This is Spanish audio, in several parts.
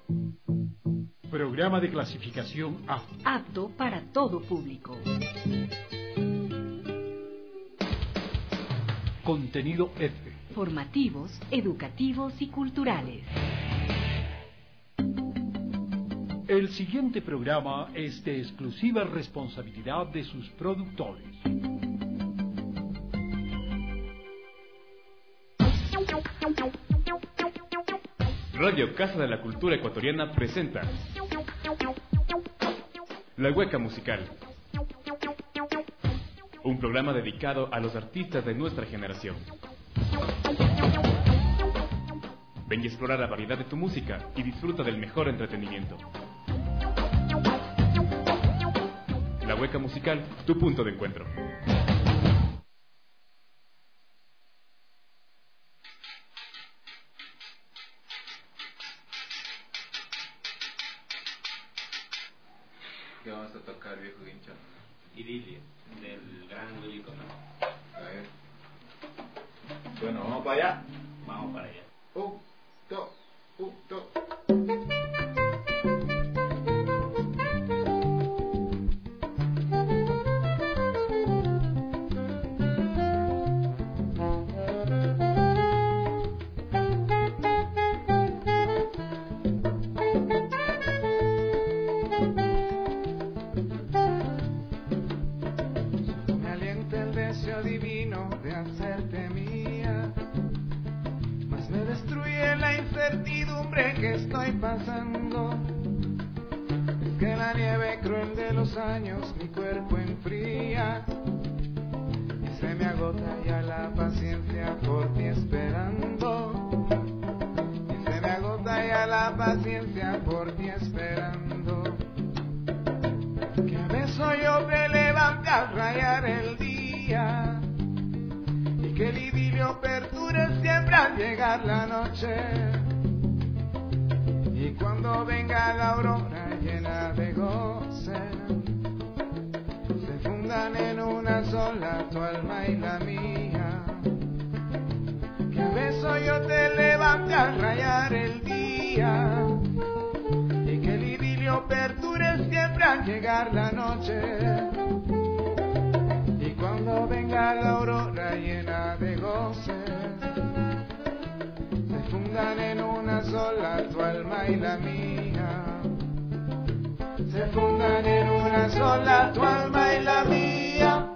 Programa de clasificación A. Apto para todo público. Contenido F. Formativos, educativos y culturales. El siguiente programa es de exclusiva responsabilidad de sus productores. Radio Casa de la Cultura Ecuatoriana presenta La Hueca Musical, un programa dedicado a los artistas de nuestra generación. Ven y explora la variedad de tu música y disfruta del mejor entretenimiento. La Hueca Musical, tu punto de encuentro. ¿Qué vamos a tocar, viejo hincha? Idilio, del gran Willy Colón. A ver. Bueno, vamos para allá. Vamos para allá. Un, dos. Es que la nieve cruel de los años mi cuerpo enfría y se me agota ya la paciencia por ti esperando, y se me agota ya la paciencia por ti esperando, que a veces yo me levante a rayar el día y que el idilio perdure siempre al llegar la noche. Y cuando venga la aurora llena de goce, se fundan en una sola tu alma y la mía. Que a beso yo te levante al rayar el día y que el idilio perdure siempre al llegar la noche. Y cuando venga la aurora llena de goce, fundan en una sola tu alma y la mía. Se fundan en una sola tu alma y la mía.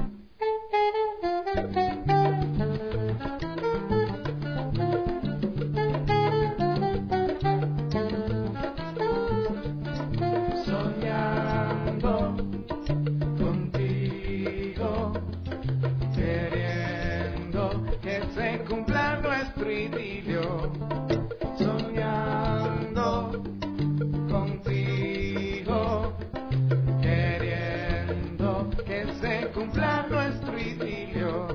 Soñando contigo, queriendo que se cumpla nuestro idilio. Soñando contigo, queriendo que se cumpla nuestro idilio.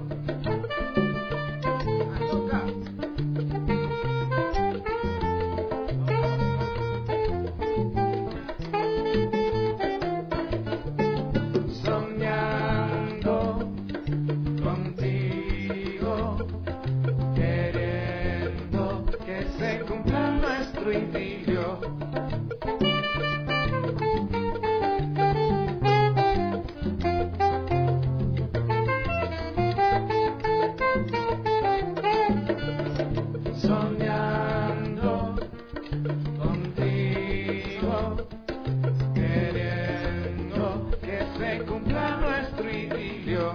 Soñando contigo, queriendo que se cumpla nuestro idilio. Soñando contigo, queriendo que se cumpla nuestro idilio.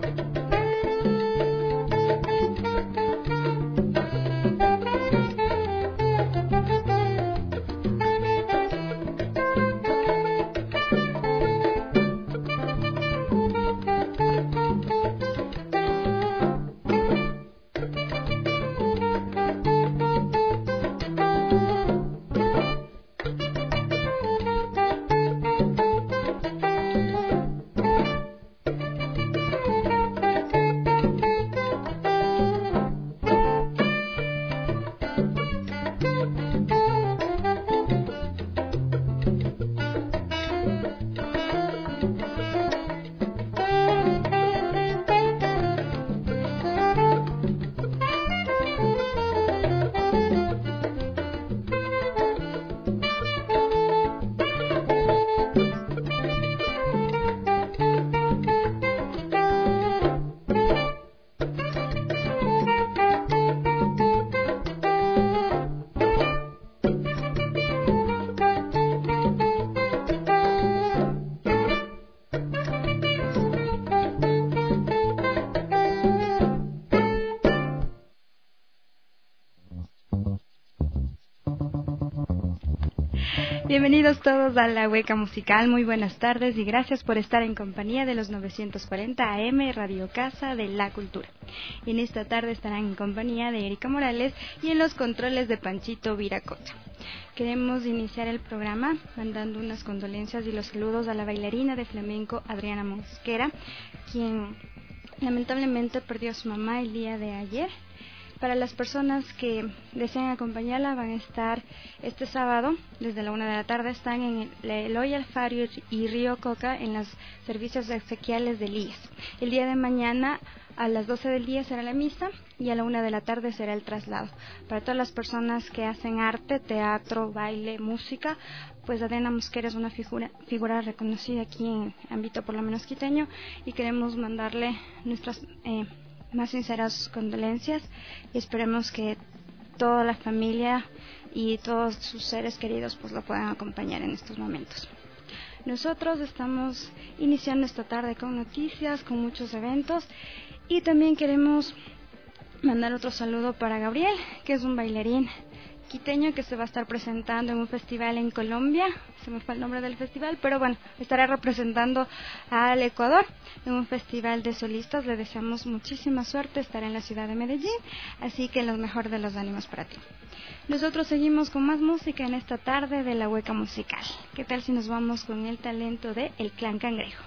Bienvenidos todos a La Hueca Musical, muy buenas tardes y gracias por estar en compañía de los 940 AM Radio Casa de la Cultura. En esta tarde estarán en compañía de Erika Morales y en los controles de Panchito Viracota. Queremos iniciar el programa mandando unas condolencias y los saludos a la bailarina de flamenco Adriana Mosquera, quien lamentablemente perdió a su mamá el día de ayer. Para las personas que desean acompañarla, van a estar este sábado desde la 1 de la tarde. Están en el Eloy Alfaro y Río Coca en los servicios exequiales del IES. El día de mañana a las 12 del día será la misa y a la 1 de la tarde será el traslado. Para todas las personas que hacen arte, teatro, baile, música, pues Adriana Mosquera es una figura reconocida aquí en el ámbito por lo menos quiteño y queremos mandarle nuestras más sinceras condolencias y esperemos que toda la familia y todos sus seres queridos pues lo puedan acompañar en estos momentos. Nosotros estamos iniciando esta tarde con noticias, con muchos eventos y también queremos mandar otro saludo para Gabriel, que es un bailarín quiteño que se va a estar presentando en un festival en Colombia. Se me fue el nombre del festival, pero bueno, estará representando al Ecuador en un festival de solistas. Le deseamos muchísima suerte, estará en la ciudad de Medellín, así que lo mejor de los ánimos para ti. Nosotros seguimos con más música en esta tarde de La Hueca Musical. ¿Qué tal si nos vamos con el talento de El Clan Cangrejo?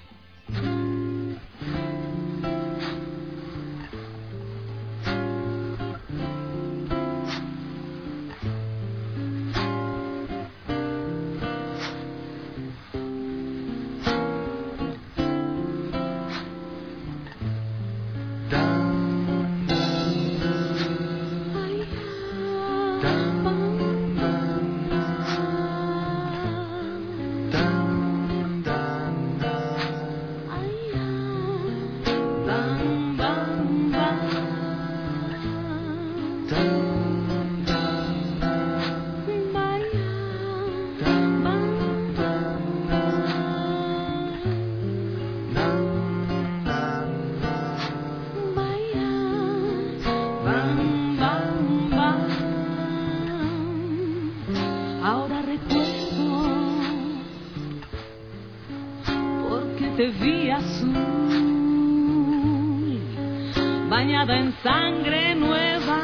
Bañada en sangre nueva,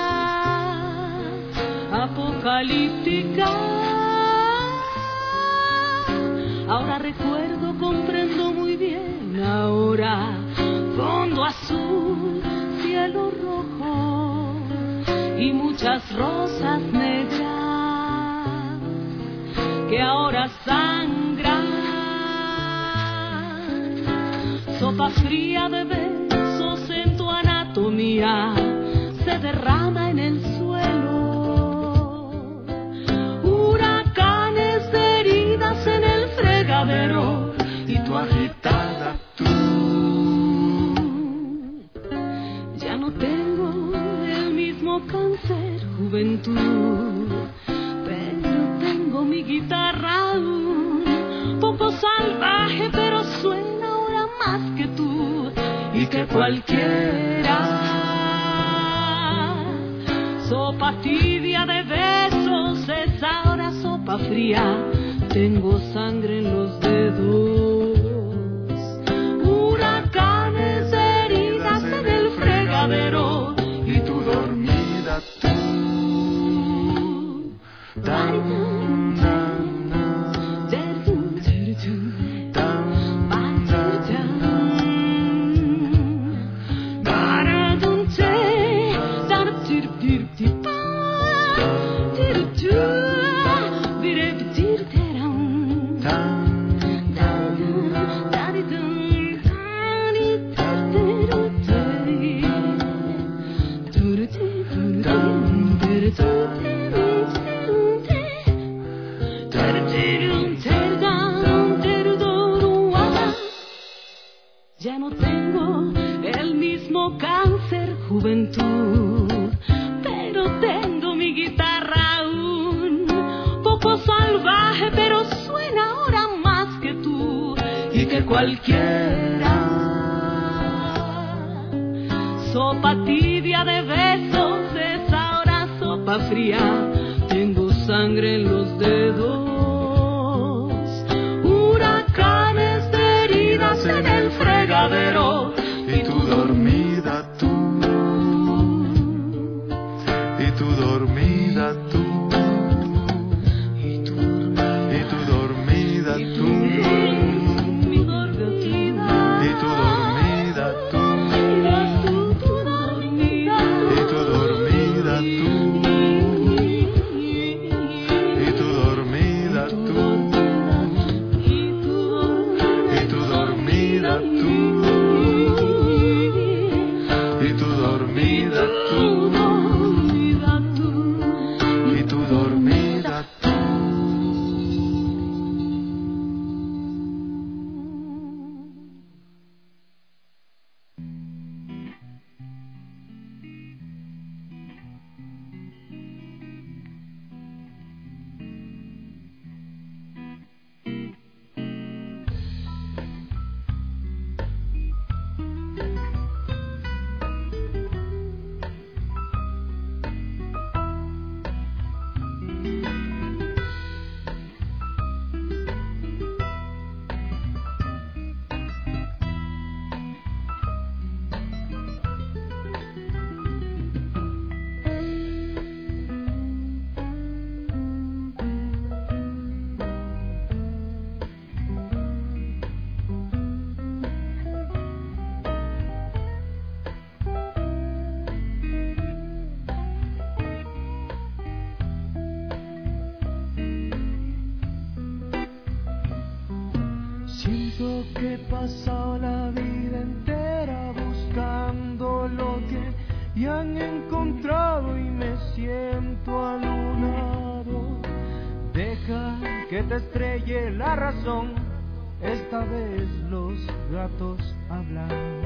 apocalíptica. Ahora recuerdo, comprendo muy bien. Ahora fondo azul, cielo rojo y muchas rosas negras que ahora sangran. Sopa fría de besos en tu anatomía se derrama en el suelo. Huracanes de heridas en el fregadero y tu agitada tú. Ya no tengo el mismo cáncer, juventud, pero tengo mi guitarra aún, poco salvaje, pero suena ahora más que tú y que cualquiera. Sopa tibia de besos es ahora sopa fría. Tengo sangre en los dedos. Huracanes, heridas en el fregadero y tú dormida tú. Ya no tengo el mismo cáncer, juventud, pero tengo mi guitarra aún, poco salvaje, pero suena ahora más que tú y que cualquiera. Sopa tibia de besos es ahora sopa fría. Tengo sangre en los dedos, huracanes de heridas en el fregadero, y tú dormida tú, y tú dormida tú, y tú dormida tú, y tú dormida tú, y tú dormida tú, y tú dormida tú, y tú dormida tú, y tú dormida tú, y tú dormida tú. Siento que he pasado la vida entera buscando lo que ya han encontrado y me siento alunado. Deja que te estrelle la razón, esta vez los gatos hablan.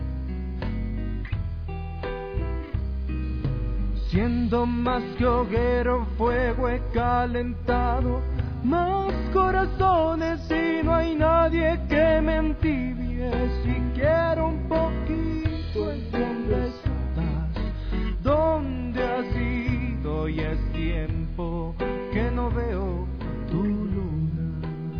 Siendo más que hoguero, fuego he calentado más corazones y no hay nadie que me entibie. Si quiero un poquito, ¿en dónde estás? ¿Dónde has ido? Y es tiempo que no veo tu luna.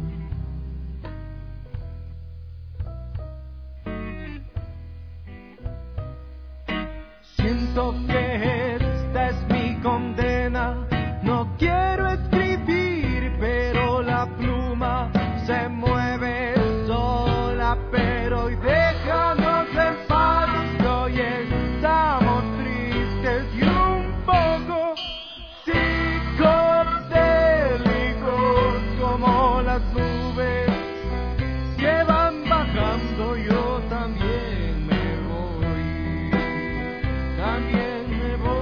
Siento que esta es mi condena. No quiero escribir, pero la pluma se mueve sola. Pero hoy déjanos en paz, que hoy estamos tristes y un poco psicodélicos, como las nubes que van bajando. Yo también me voy, también me voy.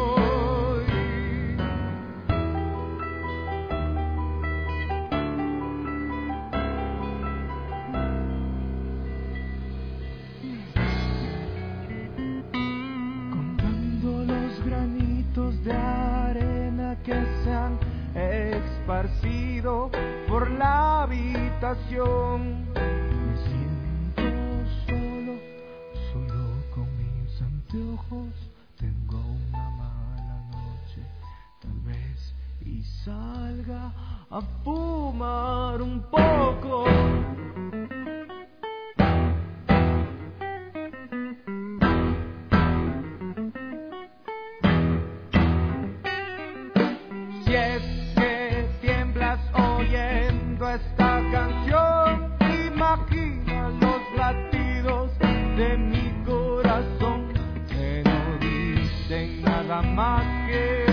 Contando los granitos de arena que se han esparcido por la habitación. Me siento solo, solo con mis anteojos. Tengo una mala noche, tal vez, y salga a fumar un poco. Si es que tiemblas oyendo esta canción, imagina los latidos de mi corazón que no dicen nada más que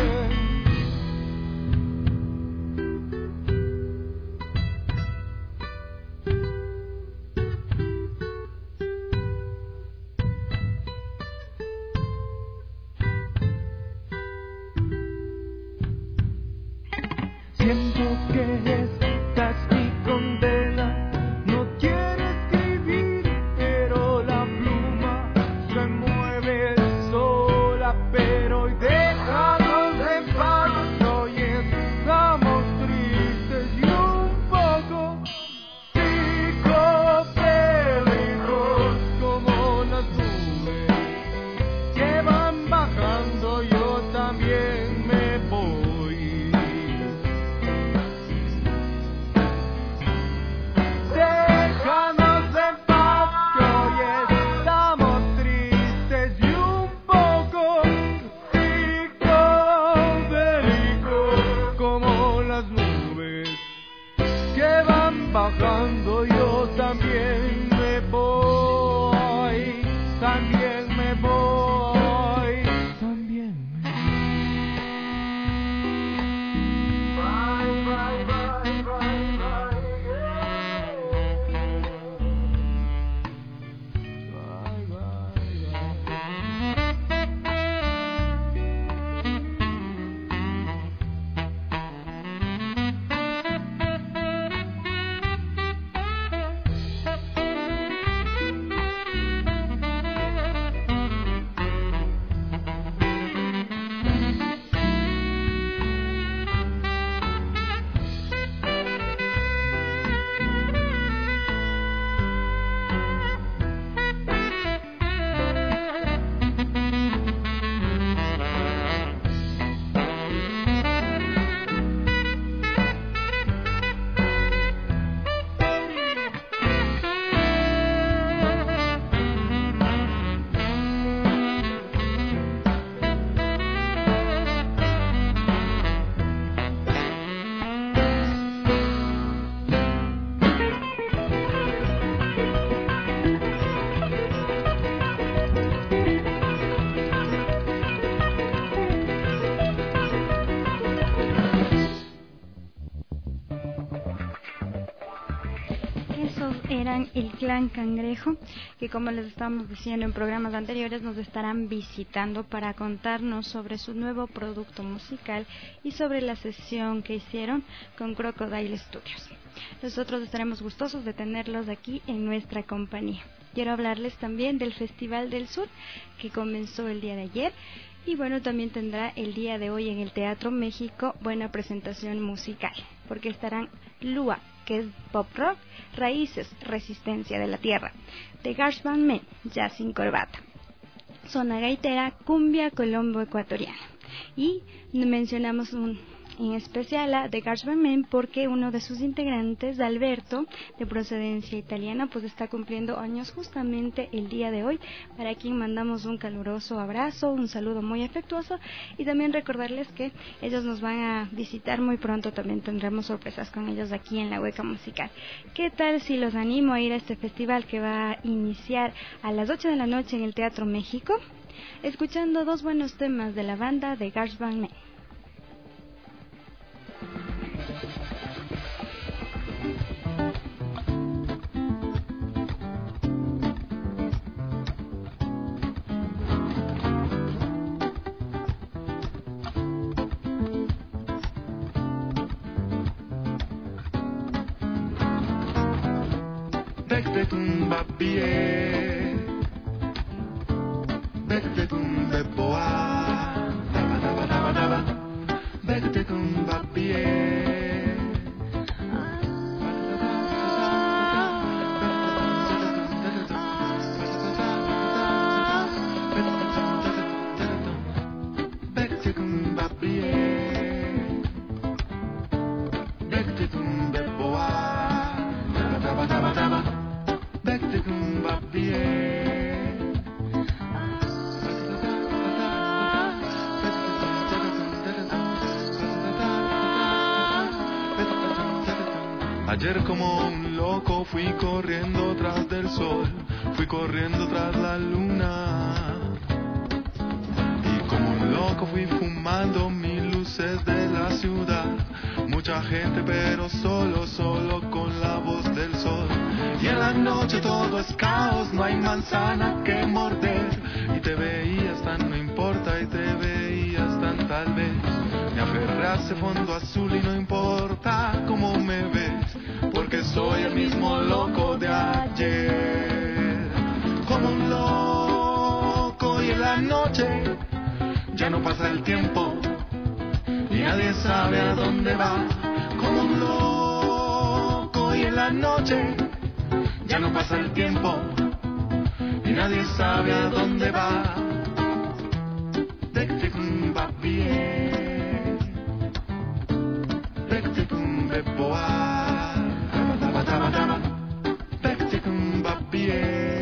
bajando, yo también me voy, también me voy, también me voy. Bye, bye, bye, bye, bye. Eran el Clan Cangrejo, que como les estábamos diciendo en programas anteriores, nos estarán visitando para contarnos sobre su nuevo producto musical y sobre la sesión que hicieron con Crocodile Studios. Nosotros estaremos gustosos de tenerlos aquí en nuestra compañía. Quiero hablarles también del Festival del Sur, que comenzó el día de ayer. Y bueno, también tendrá el día de hoy en el Teatro México buena presentación musical, porque estarán Lua, que es pop rock, Raíces, Resistencia de la Tierra, The Garzman Men, Jazz sin Corbata, Zona Gaitera, Cumbia Colombo Ecuatoriana. Y mencionamos en especial a The Garzman Men porque uno de sus integrantes, Alberto, de procedencia italiana, pues está cumpliendo años justamente el día de hoy, para quien mandamos un caluroso abrazo, un saludo muy afectuoso, y también recordarles que ellos nos van a visitar muy pronto. También tendremos sorpresas con ellos aquí en la Hueca Musical. ¿Qué tal si los animo a ir a este festival que va a iniciar a las 8 de la noche en el Teatro México, escuchando dos buenos temas de la banda The Garzman Men? Bekte tumba pie, bekte tumbe boa, daba daba daba daba, bekte tumba pie. Bekte tumba pie, bekte tumbe boa, daba daba daba daba. Bekte tumba pie. Ayer como un loco fui corriendo tras del sol, fui corriendo tras la luna. Y como un loco fui fumando mil luces de la ciudad. Mucha gente pero solo, solo con la voz del sol. Y en la noche todo es caos, no hay manzana que morder. Y te veías tan no importa y te veías tan tal vez. Me aferré a ese fondo azul y no importa cómo me ves, porque soy el mismo loco de ayer. Como un loco y en la noche ya no pasa el tiempo y nadie sabe a dónde va. Como un loco y en la noche ya no pasa el tiempo y nadie sabe a dónde va. Bekte tumba pie, bekte tumbe boa, daba daba daba, bekte tumba pie.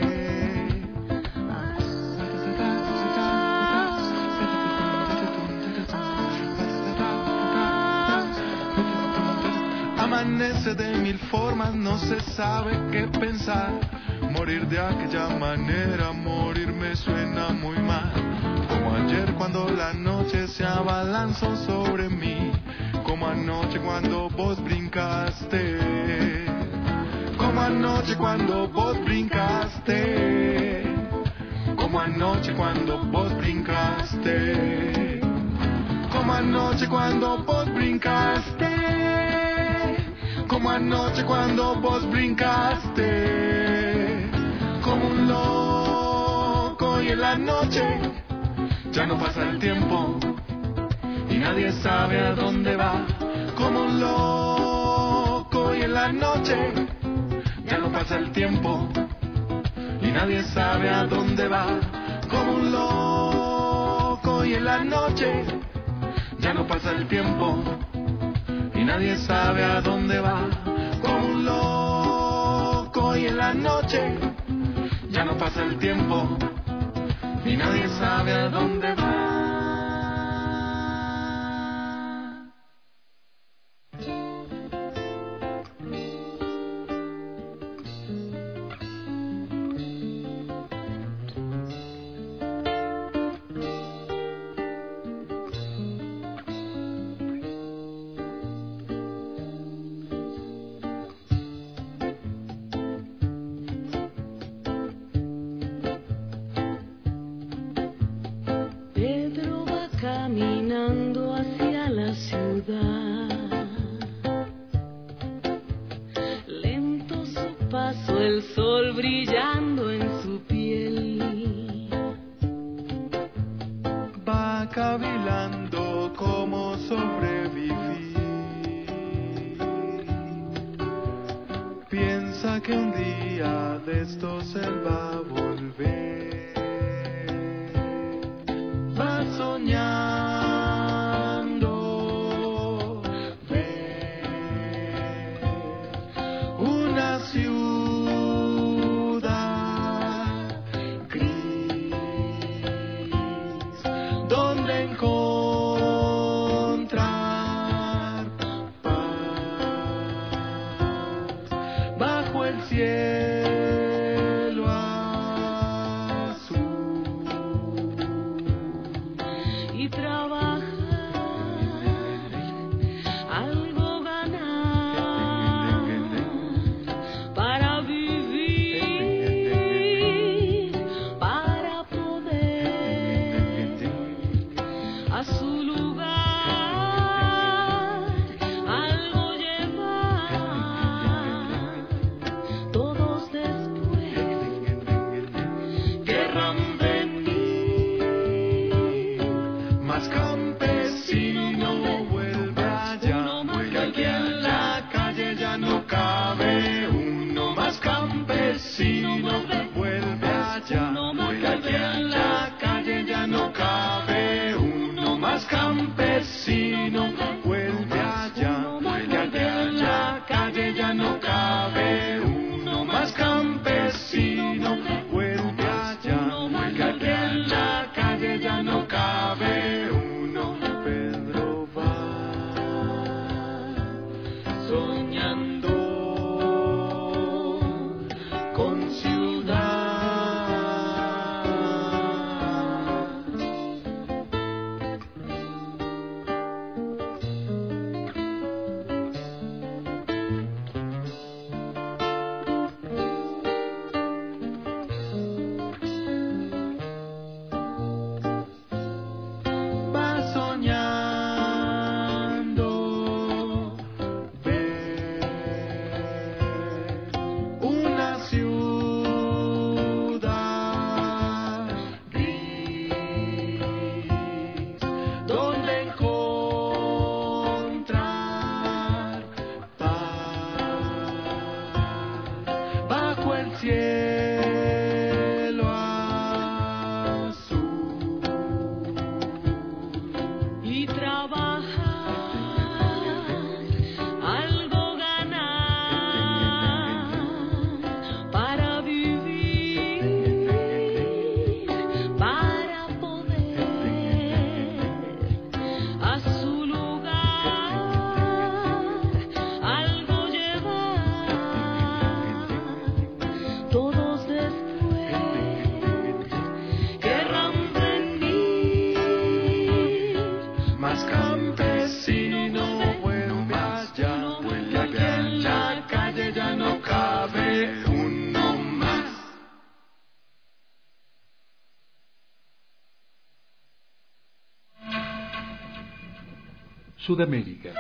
Amanece de mil formas, no se sabe qué pensar. Morir de aquella manera, morir me suena muy mal. Como ayer cuando la noche se abalanzó sobre mí, como anoche cuando vos brincaste, como anoche cuando vos brincaste, como anoche cuando vos brincaste, como anoche cuando vos brincaste, como anoche cuando vos brincaste, como un loco y en la noche ya no pasa el tiempo y nadie sabe a dónde va, como un loco y en la noche ya no pasa el tiempo y nadie sabe a dónde va, como un loco y en la noche ya no pasa el tiempo y nadie sabe a dónde va, como un loco y en la noche ya no pasa el tiempo y nadie sabe a dónde va. Caminando hacia la ciudad, lento su paso, el sol brillando en su piel. Va cavilando cómo sobrevivir. Piensa que un día de estos él va a volver. Va soñando ver una ciudad gris donde encontrar paz bajo el cielo azul. Y trabajar, algo ganar, para vivir, para poder a su lugar algo llevar, todo Sudamérica.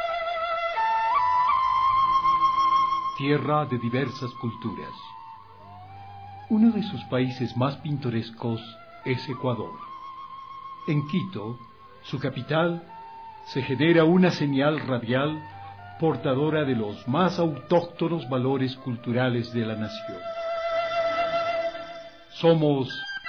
Tierra de diversas culturas. Uno de sus países más pintorescos es Ecuador. En Quito, su capital, se genera una señal radial portadora de los más autóctonos valores culturales de la nación. Somos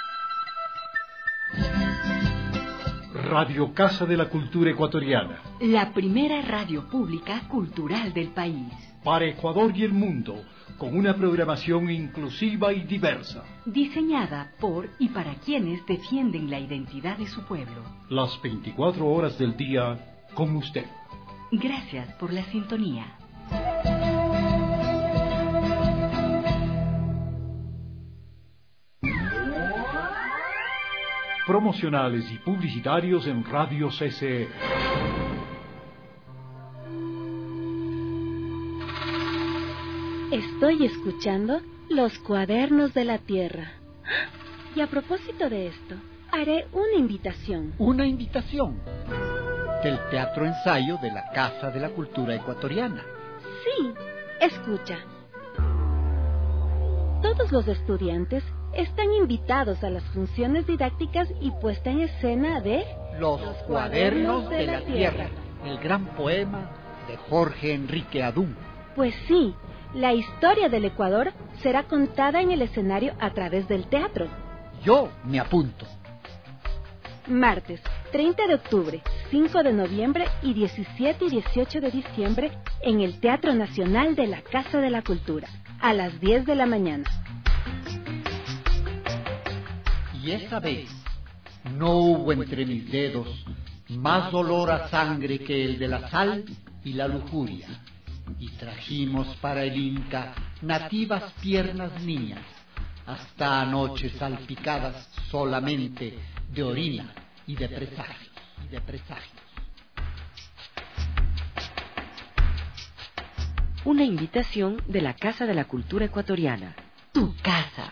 Radio Casa de la Cultura Ecuatoriana. La primera radio pública cultural del país. Para Ecuador y el mundo, con una programación inclusiva y diversa. Diseñada por y para quienes defienden la identidad de su pueblo. Las 24 horas del día con usted. Gracias por la sintonía. Promocionales y publicitarios en Radio CCE. Estoy escuchando Los Cuadernos de la Tierra. Y a propósito de esto, haré una invitación. ¿Una invitación? Del Teatro Ensayo de la Casa de la Cultura Ecuatoriana. Sí, escucha. Todos los estudiantes están invitados a las funciones didácticas y puesta en escena de Los Cuadernos de la Tierra, el gran poema de Jorge Enrique Adún. Pues sí, la historia del Ecuador será contada en el escenario a través del teatro. Yo me apunto. Martes, 30 de octubre, 5 de noviembre y 17 y 18 de diciembre en el Teatro Nacional de la Casa de la Cultura, a las 10 de la mañana. Y esa vez no hubo entre mis dedos más olor a sangre que el de la sal y la lujuria. Y trajimos para el Inca nativas piernas niñas, hasta anoche salpicadas solamente de orina y de presagios. Una invitación de la Casa de la Cultura Ecuatoriana. Tu casa.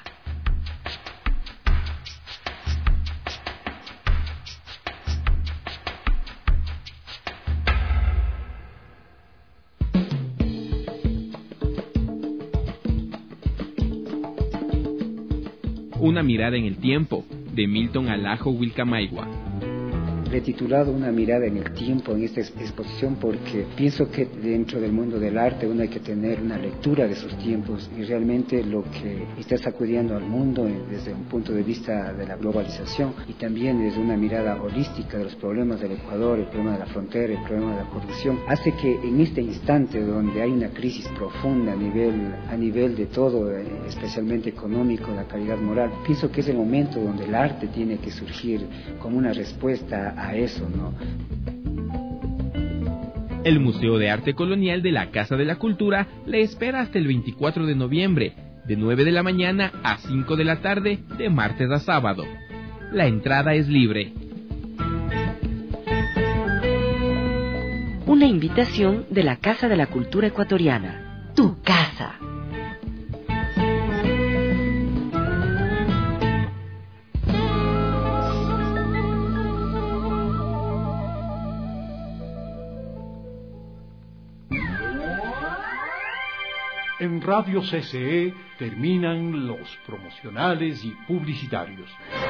Una mirada en el tiempo, de Milton Alajo Wilcamaigua. Le he titulado Una mirada en el tiempo en esta exposición porque pienso que dentro del mundo del arte uno hay que tener una lectura de sus tiempos y realmente lo que está sacudiendo al mundo desde un punto de vista de la globalización y también desde una mirada holística de los problemas del Ecuador, el problema de la frontera, el problema de la corrupción, hace que en este instante donde hay una crisis profunda a nivel de todo, especialmente económico, la calidad moral, pienso que es el momento donde el arte tiene que surgir como una respuesta a eso, ¿no? El Museo de Arte Colonial de la Casa de la Cultura le espera hasta el 24 de noviembre, de 9 de la mañana a 5 de la tarde, de martes a sábado. La entrada es libre. Una invitación de la Casa de la Cultura Ecuatoriana. Tu casa. En Radio CCE terminan los promocionales y publicitarios.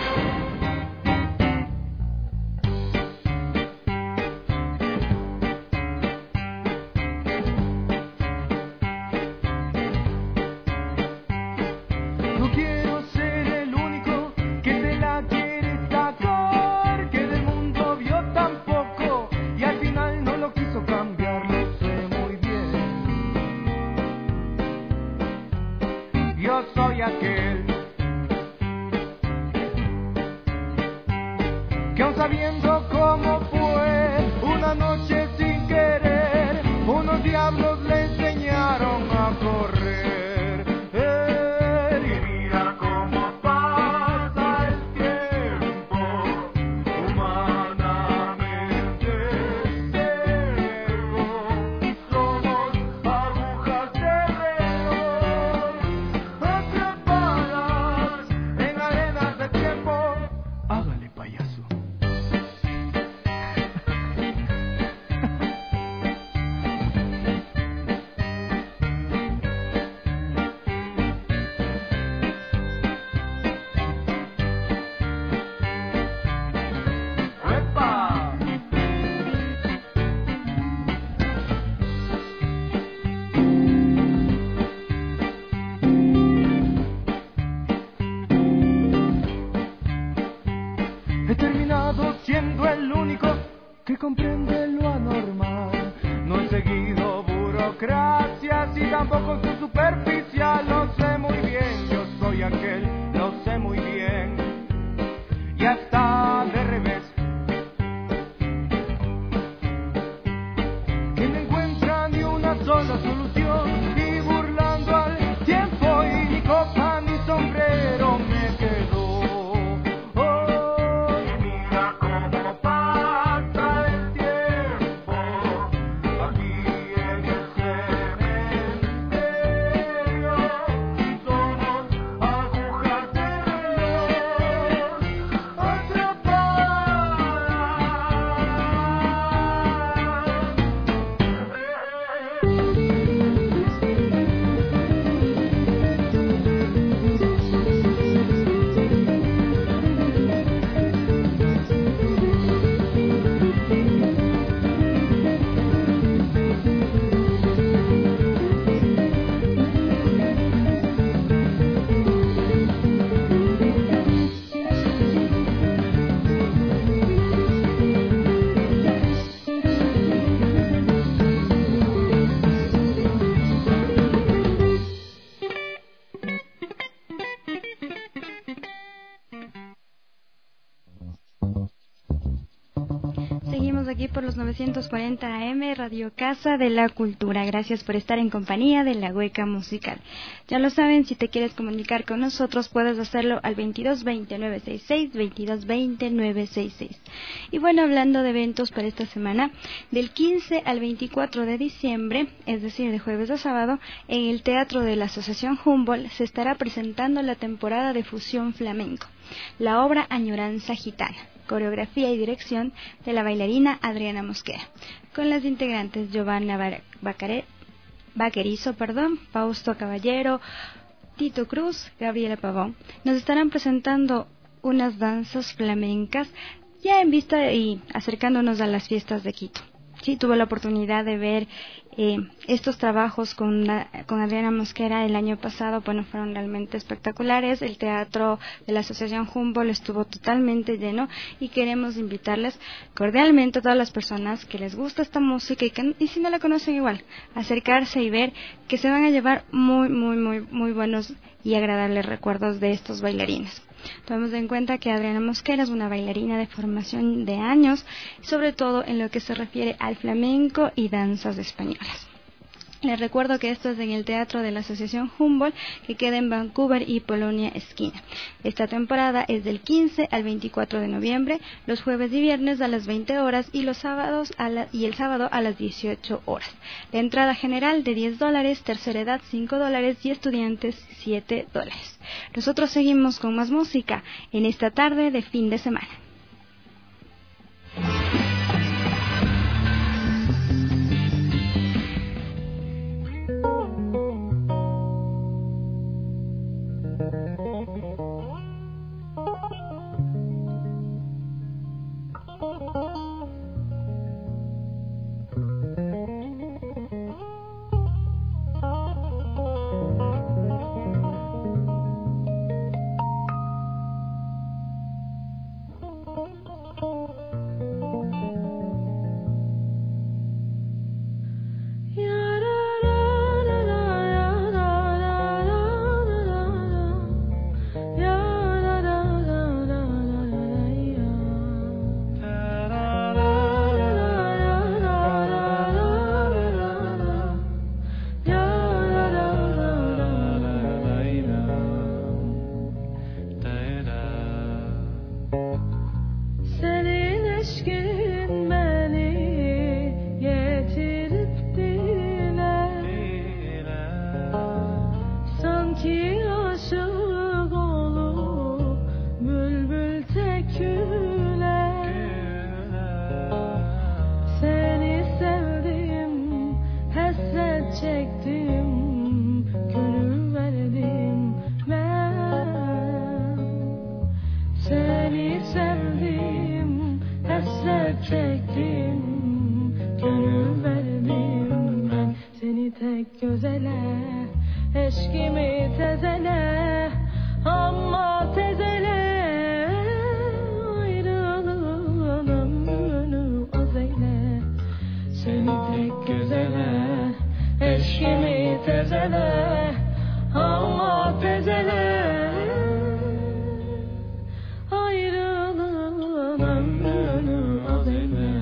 No quiero ser el único que te la quiere sacar, que del mundo vio tan poco y al final no lo quiso cambiar, lo sé muy bien. Yo soy aquel que aun sabiendo cómo fue una noche sin querer, unos diablos le enseñaron a correr. Y mira cómo pasa el tiempo, humanamente ciego. Somos agujas de reloj, atrapadas en arenas de tiempo. Hágale, payaso. gracias y tampoco soy superficial. Lo sé muy bien, yo soy aquel, lo sé muy bien. Y hasta de revés, que no encuentra ni una sola solución, y burlando al tiempo y mi copa, mi sombrero me quedó. Oh, mira cómo pasa el tiempo aquí en el cementerio. Somos agujas de reloj Seguimos aquí por los 940 AM, Radio Casa de la Cultura. Gracias por estar en compañía de La Hueca Musical. Ya lo saben, si te quieres comunicar con nosotros, puedes hacerlo al 2220-966, 2220-966. Y bueno, hablando de eventos para esta semana, del 15 al 24 de diciembre, es decir, de jueves a sábado, en el Teatro de la Asociación Humboldt se estará presentando la temporada de fusión flamenco, la obra Añoranza Gitana, coreografía y dirección de la bailarina Adriana Mosquera, con las integrantes Giovanna Vaquerizo, Fausto Caballero, Tito Cruz, Gabriela Pavón. Nos estarán presentando unas danzas flamencas ya en vista y acercándonos a las fiestas de Quito. Sí, tuve la oportunidad de ver estos trabajos con Adriana Mosquera el año pasado. Bueno, fueron realmente espectaculares. El teatro de la Asociación Humboldt estuvo totalmente lleno y queremos invitarles cordialmente a todas las personas que les gusta esta música y si no la conocen igual, acercarse y ver que se van a llevar muy buenos y agradables recuerdos de estos bailarines. Tomemos en cuenta que Adriana Mosquera es una bailarina de formación de años, sobre todo en lo que se refiere al flamenco y danzas españolas. Les recuerdo que esto es en el Teatro de la Asociación Humboldt, que queda en Vancouver y Polonia esquina. Esta temporada es del 15 al 24 de noviembre, los jueves y viernes a las 20 horas y los sábados y el sábado a las 18 horas. La entrada general de $10, tercera edad $5 y estudiantes $7. Nosotros seguimos con más música en esta tarde de fin de semana. eşkimi tezele, ama tezele. Ayrılığın ömrünü az eyle.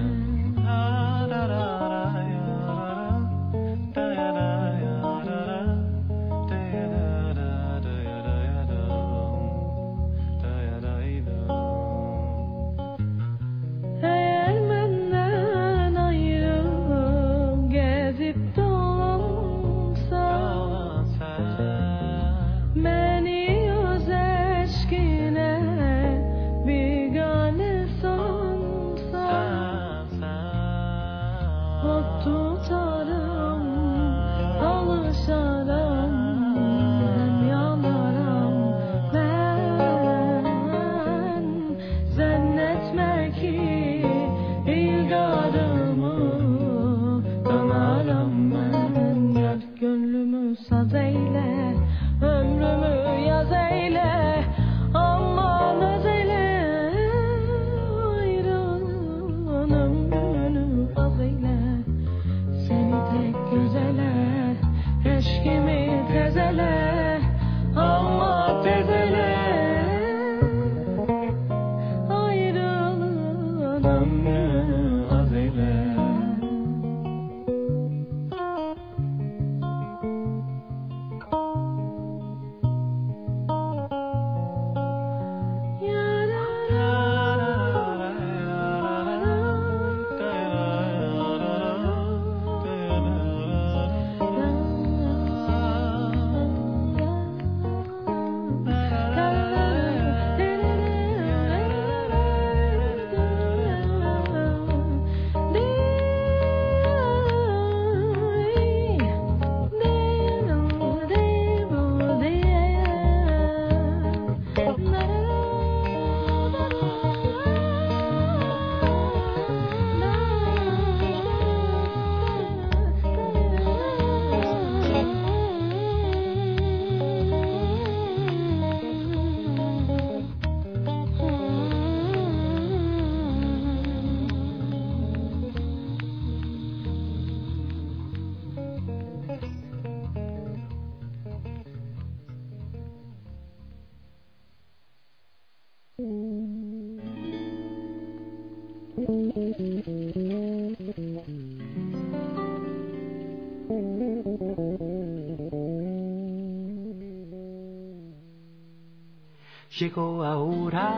Chegou a hora,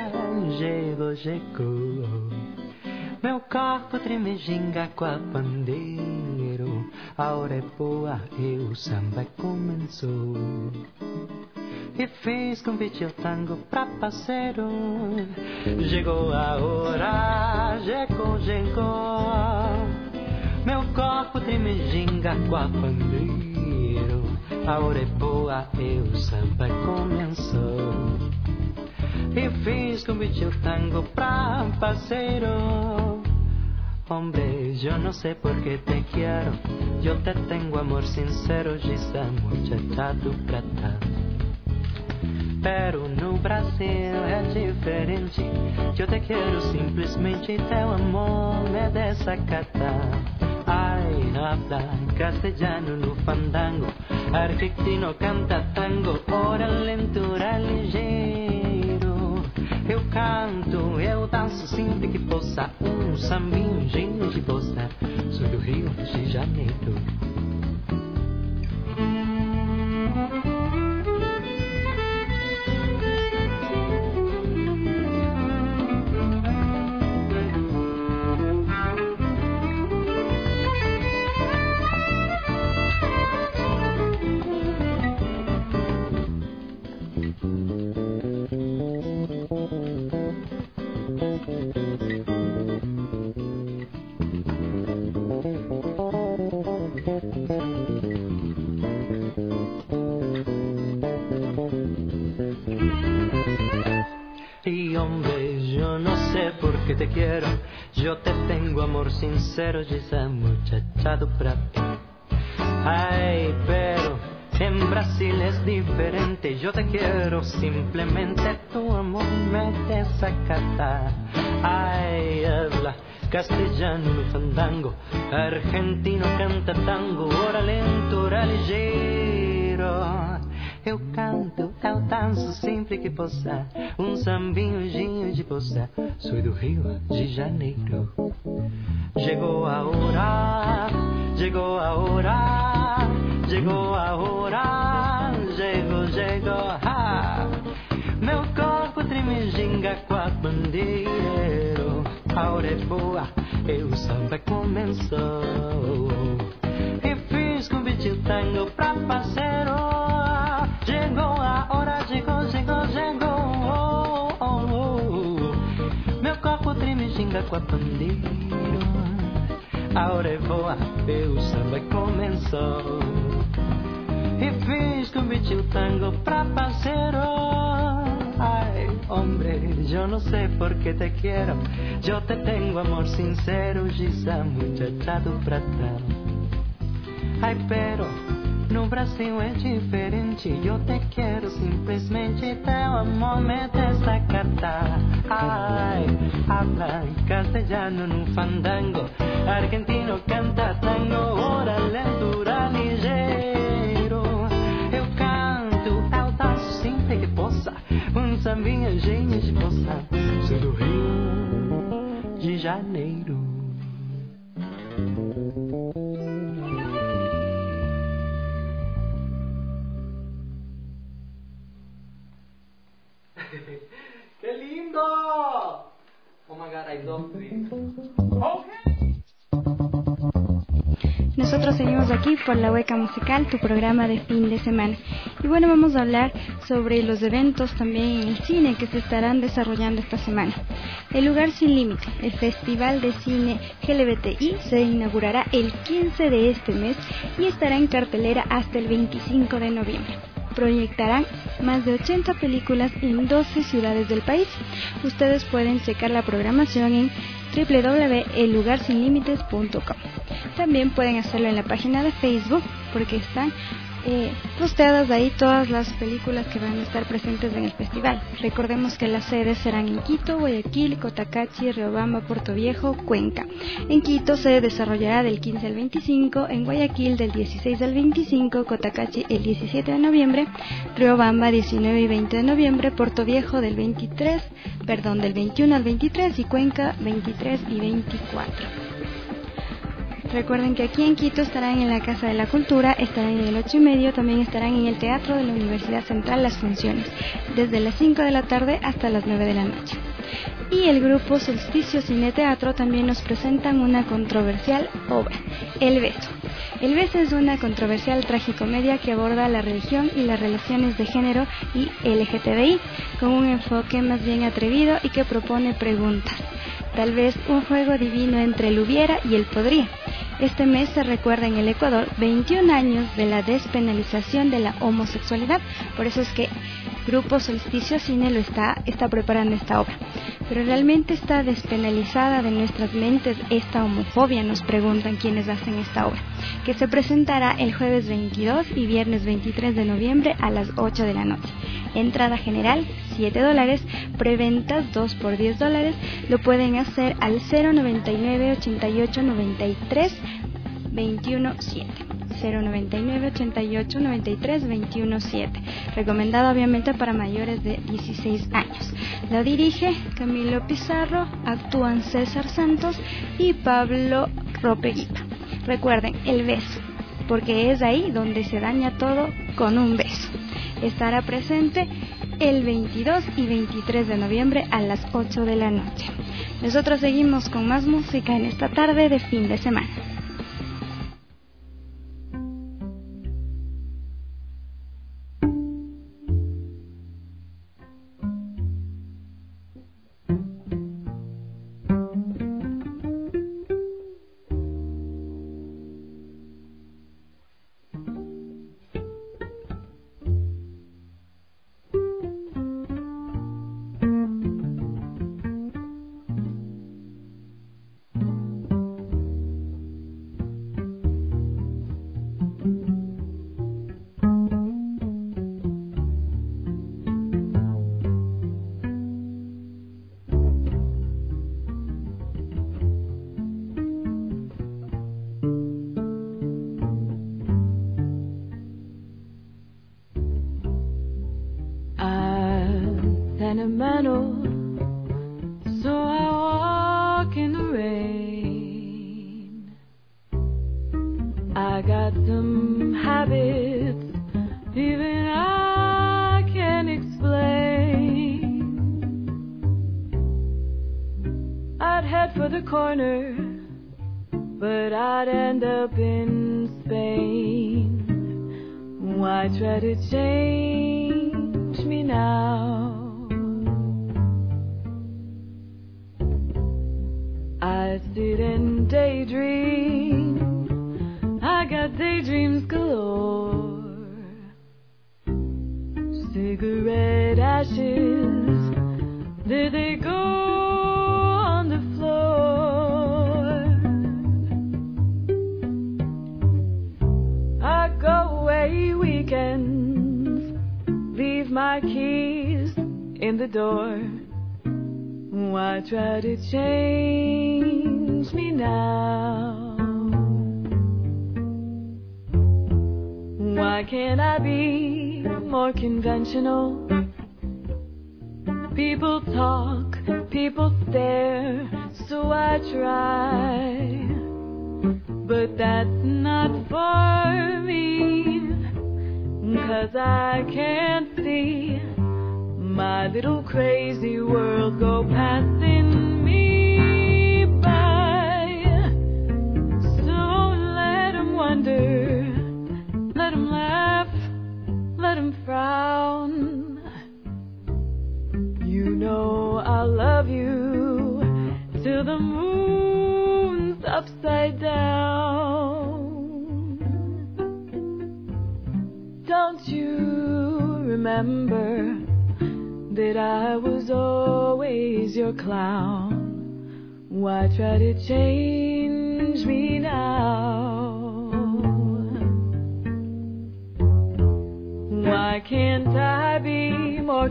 chegou. Meu corpo treme, ginga com a pandeiro. A hora é boa e o samba começou. E fiz convite ao tango pra parceiro. Chegou a hora, chegou. Meu corpo treme, ginga com a pandeiro. A hora é boa e o samba começou. E fiz convite ao tango pra parceiro. Hombre, yo no sé por qué te quiero. Yo te tengo amor sincero, esa muchacha do prata. Pero no Brasil é diferente. Eu te quero simplesmente, teu amor me desacata. Ai, habla castellano no fandango. Argentino canta tango, ora lento, ora ligeiro. Eu canto, eu danço sempre que possa. Sambinho, gente de bossa. Sou do Rio de Janeiro. Que te quiero, yo te tengo amor sincero, esa muchacha do prata. Ay, pero en Brasil es diferente. Yo te quiero simplemente, tu amor me desacata. Ay, habla castelhano no fandango, argentino canta tango, ora lento, ora ligeiro. Eu canto, eu danço sempre que possa, sambinhozinho de poça. Sou do Rio de Janeiro. Chegou a hora, chegou a hora, chegou a hora, chegou, ha. Meu corpo treme, ginga com a bandeira. A hora é boa, e o samba começou. E fiz convite o tango pra parceiro. Chegou a hora, chegou. Meu corpo treme, ginga com a bandeira. A hora é boa, e o samba começou. E fiz convite o tango pra parceiro. Ay, hombre, yo no sé por qué te quiero. Yo te tengo amor sincero, Giza, muchacha do Pratão. Ay, pero no Brasil é diferente. Eu te quero simplesmente, teu amor me desacata. Ay, habla castelhano no fandango, argentino canta tango, ora lento, ora ligeiro. Eu canto, eu danço sempre que possa, sambinha, gente de poça. Sou do Rio de Janeiro. ¡Qué lindo! Oh my God, I love this. Nosotros seguimos aquí por La Hueca Musical, tu programa de fin de semana. Y bueno, vamos a hablar sobre los eventos también en el cine que se estarán desarrollando esta semana. El Lugar Sin Límite, el Festival de Cine LGBTI, se inaugurará el 15 de este mes y estará en cartelera hasta el 25 de noviembre. Proyectarán más de 80 películas en 12 ciudades del país. Ustedes pueden checar la programación en www.ellugarsinlimites.com. También pueden hacerlo en la página de Facebook, porque están posteadas ahí todas las películas que van a estar presentes en el festival. Recordemos que las sedes serán en Quito, Guayaquil, Cotacachi, Riobamba, Puerto Viejo, Cuenca. En Quito se desarrollará del 15 al 25, en Guayaquil del 16 al 25, Cotacachi el 17 de noviembre, Riobamba 19 y 20 de noviembre, Puerto Viejo del 21 al 23 y Cuenca 23 y 24. Recuerden que aquí en Quito estarán en la Casa de la Cultura, estarán en el 8:30, también estarán en el Teatro de la Universidad Central las funciones, desde las 5 de la tarde hasta las 9 de la noche. Y el grupo Solsticio Cine Teatro también nos presentan una controversial obra, El Beso. El Beso es una controversial tragicomedia que aborda la religión y las relaciones de género y LGTBI, con un enfoque más bien atrevido y que propone preguntas. Tal vez un juego divino entre el hubiera y el podría. Este mes se recuerda en el Ecuador 21 años de la despenalización de la homosexualidad. Por eso es que Grupo Solsticio Cine está preparando esta obra. Pero realmente está despenalizada de nuestras mentes esta homofobia, nos preguntan quienes hacen esta obra, que se presentará el jueves 22 y viernes 23 de noviembre a las 8 de la noche. Entrada general $7, preventas 2 por $10. Lo pueden hacer al 099 88 93 217. 099 88 93 217. Recomendado obviamente para mayores de 16 años. Lo dirige Camilo Pizarro, actúan César Santos y Pablo Ropeguipa. Recuerden, El Beso, porque es ahí donde se daña todo con un beso. Estará presente el 22 y 23 de noviembre a las 8 de la noche. Nosotros seguimos con más música en esta tarde de fin de semana. sentimental, so I walk in the rain. I got some habits even I can't explain. I'd head for the corner, but I'd end up in Spain. Why try to change me now? I sit and daydream. I got daydreams galore. Cigarette ashes, there they go on the floor. I go away weekends, leave my keys in the door. Why try to change me now? Why can't I be more conventional? People talk, people stare, so I try. But that's not for me, 'cause I can't see my little crazy world go passing me by. So let 'em wonder, let 'em laugh, let 'em frown. You know I'll love you till the moon's upside down. Don't you remember that I was always your clown? Why try to change me now? Why can't I be more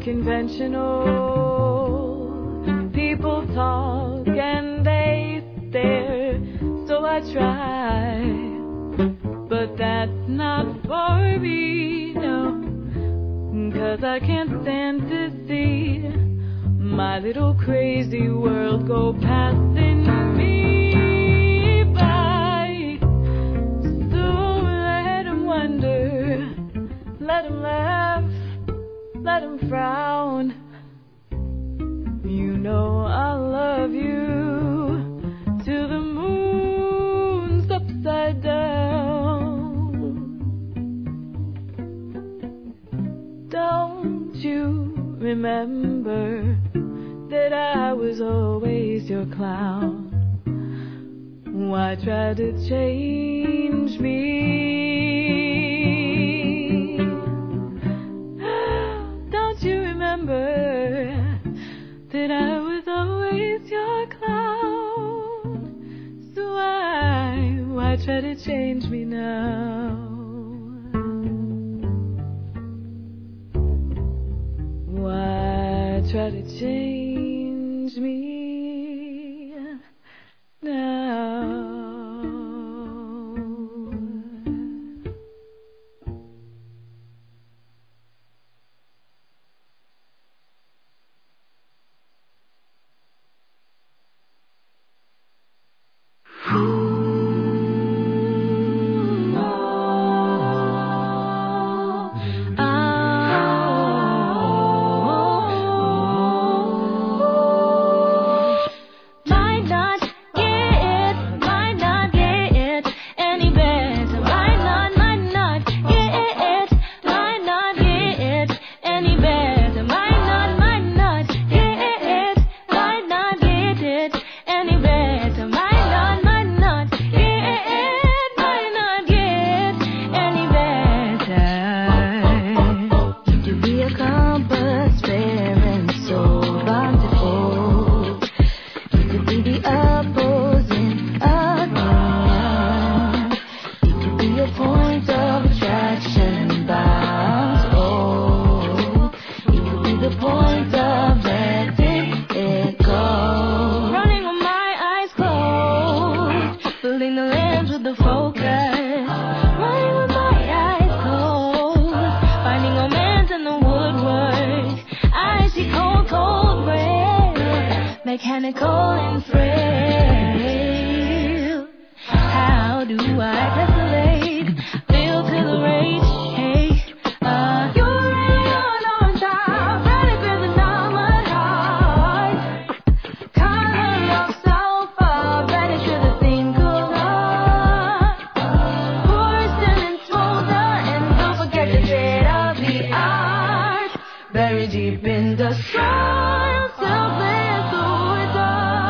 conventional? People talk and they stare, so I try. But that's not for me, no, 'cause I can't stand to see my little crazy world go passing me by. So let 'em wonder, let 'em laugh, let 'em frown. You know I'll love you till the moon's upside down. Don't you remember that I was always your clown? Why try to change me? Don't you remember that I was always your clown? So why try to change me now? Why try to change me now? mechanical and frail. How do I tessellate? Feel to the rage. Hey, you're really on top. Ready for the number heart. Color of sulfur. Ready for the single heart. Porcelain and smolder. And don't forget the state of the art. Buried deep in the soil. Selfless order.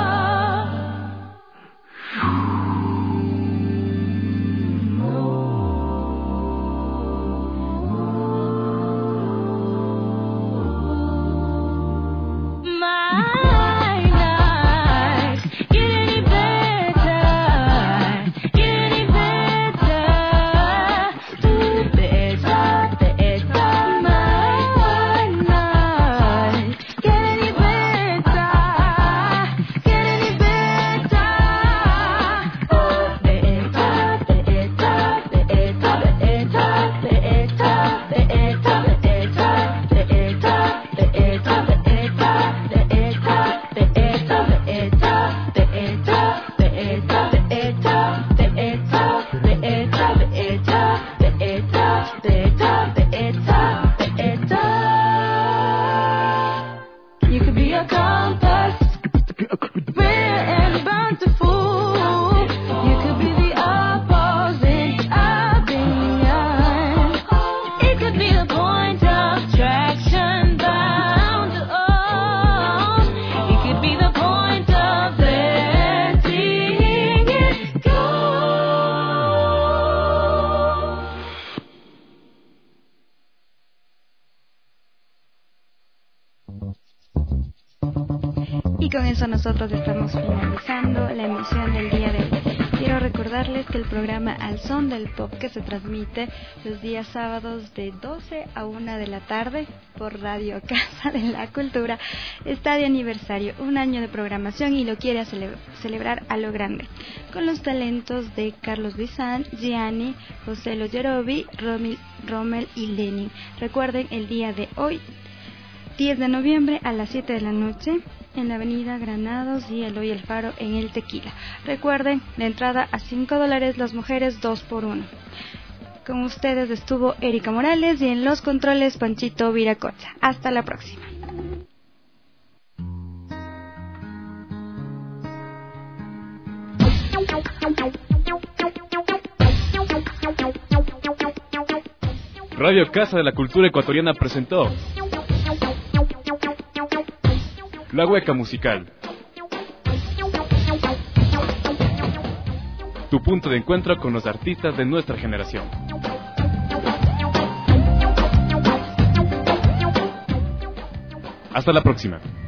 You could be a compass, rare and bountiful. You could be the opposite opinion. It could be the point of traction bound to all. It could be the point of letting it go. Y con eso nosotros estamos finalizando la emisión del día de hoy. Quiero recordarles que el programa Al Son del Pop, que se transmite los días sábados de 12 a 1 de la tarde por Radio Casa de la Cultura, está de aniversario, un año de programación, y lo quiere celebrar a lo grande, con los talentos de Carlos Bizán, Gianni, José Loyerovi, Rommel y Lenin. Recuerden, el día de hoy, 10 de noviembre a las 7 de la noche, en la avenida Granados y Eloy El Faro en El Tequila. Recuerden, la entrada a $5, las mujeres 2 por 1. Con ustedes estuvo Erika Morales y en los controles Panchito Viracocha. Hasta la próxima. Radio Casa de la Cultura Ecuatoriana presentó La Hueca Musical, tu punto de encuentro con los artistas de nuestra generación. Hasta la próxima.